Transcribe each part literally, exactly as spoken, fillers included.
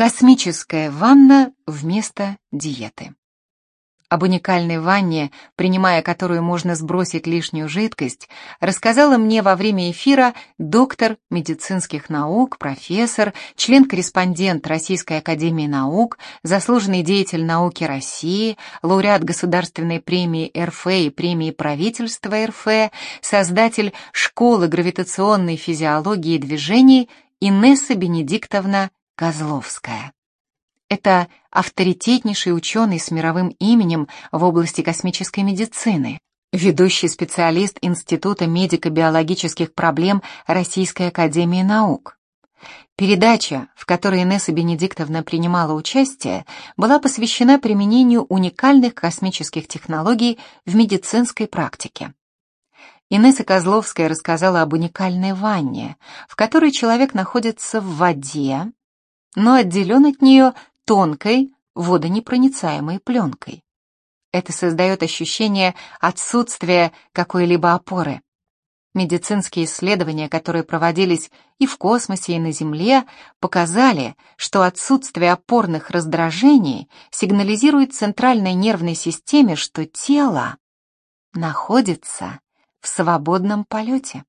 Космическая ванна вместо диеты. Об уникальной ванне, принимая которую можно сбросить лишнюю жидкость, рассказала мне во время эфира доктор медицинских наук, профессор, член-корреспондент Российской академии наук, заслуженный деятель науки России, лауреат Государственной премии эр эф и премии правительства эр эф, создатель школы гравитационной физиологии движений Инесса Бенедиктовна Козловская. Это авторитетнейший ученый с мировым именем в области космической медицины, ведущий специалист Института медико-биологических проблем Российской академии наук. Передача, в которой Инесса Бенедиктовна принимала участие, была посвящена применению уникальных космических технологий в медицинской практике. Инесса Козловская рассказала об уникальной ванне, в которой человек находится в воде, но отделен от нее тонкой, водонепроницаемой пленкой. Это создает ощущение отсутствия какой-либо опоры. Медицинские исследования, которые проводились и в космосе, и на Земле, показали, что отсутствие опорных раздражений сигнализирует центральной нервной системе, что тело находится в свободном полете.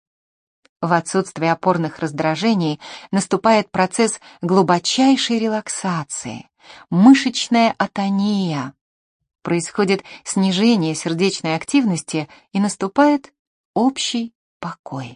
В отсутствие опорных раздражений наступает процесс глубочайшей релаксации, мышечная атония. Происходит снижение сердечной активности и наступает общий покой.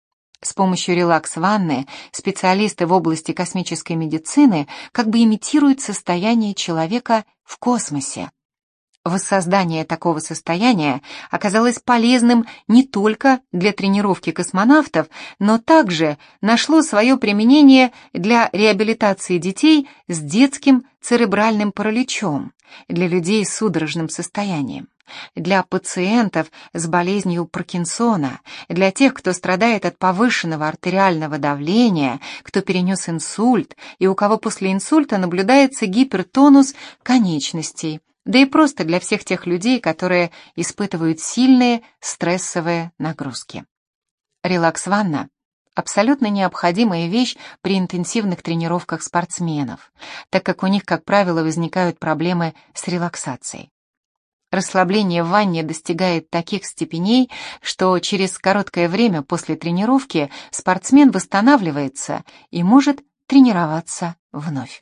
С помощью релакс-ванны специалисты в области космической медицины как бы имитируют состояние человека в космосе. Воссоздание такого состояния оказалось полезным не только для тренировки космонавтов, но также нашло свое применение для реабилитации детей с детским церебральным параличом, для людей с судорожным состоянием, для пациентов с болезнью Паркинсона, для тех, кто страдает от повышенного артериального давления, кто перенес инсульт и у кого после инсульта наблюдается гипертонус конечностей, да и просто для всех тех людей, которые испытывают сильные стрессовые нагрузки. Релакс-ванна – абсолютно необходимая вещь при интенсивных тренировках спортсменов, так как у них, как правило, возникают проблемы с релаксацией. Расслабление в ванне достигает таких степеней, что через короткое время после тренировки спортсмен восстанавливается и может тренироваться вновь.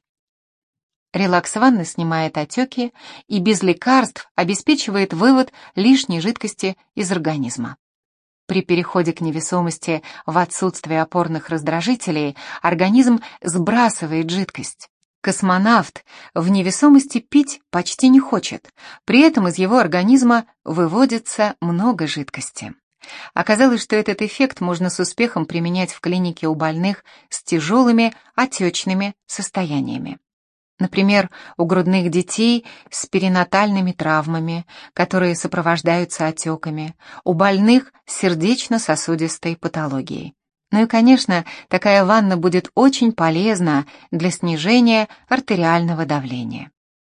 Релакс-ванна снимает отеки и без лекарств обеспечивает вывод лишней жидкости из организма. При переходе к невесомости в отсутствие опорных раздражителей организм сбрасывает жидкость. Космонавт в невесомости пить почти не хочет, при этом из его организма выводится много жидкости. Оказалось, что этот эффект можно с успехом применять в клинике у больных с тяжелыми отечными состояниями. Например, у грудных детей с перинатальными травмами, которые сопровождаются отеками, у больных с сердечно-сосудистой патологией. Ну и, конечно, такая ванна будет очень полезна для снижения артериального давления.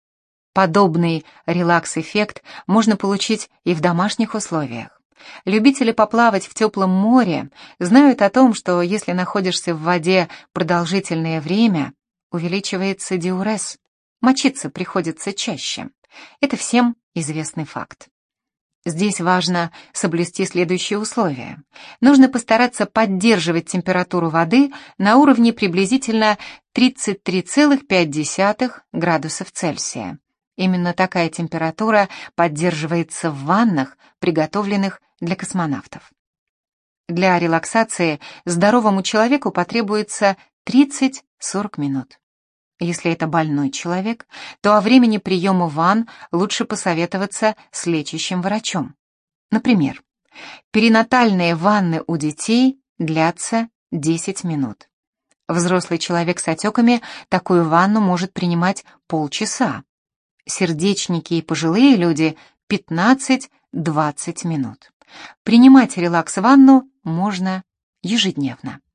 Подобный релакс-эффект можно получить и в домашних условиях. Любители поплавать в теплом море знают о том, что если находишься в воде продолжительное время, увеличивается диурез, мочиться приходится чаще. Это всем известный факт. Здесь важно соблюсти следующие условия. Нужно постараться поддерживать температуру воды на уровне приблизительно тридцать три целых пять десятых градусов Цельсия. Именно такая температура поддерживается в ваннах, приготовленных для космонавтов. Для релаксации здоровому человеку потребуется тридцать-сорок минут. Если это больной человек, то о времени приема ванн лучше посоветоваться с лечащим врачом. Например, перинатальные ванны у детей длятся десять минут. Взрослый человек с отеками такую ванну может принимать полчаса. Сердечники и пожилые люди – пятнадцать-двадцать минут. Принимать релакс-ванну можно ежедневно.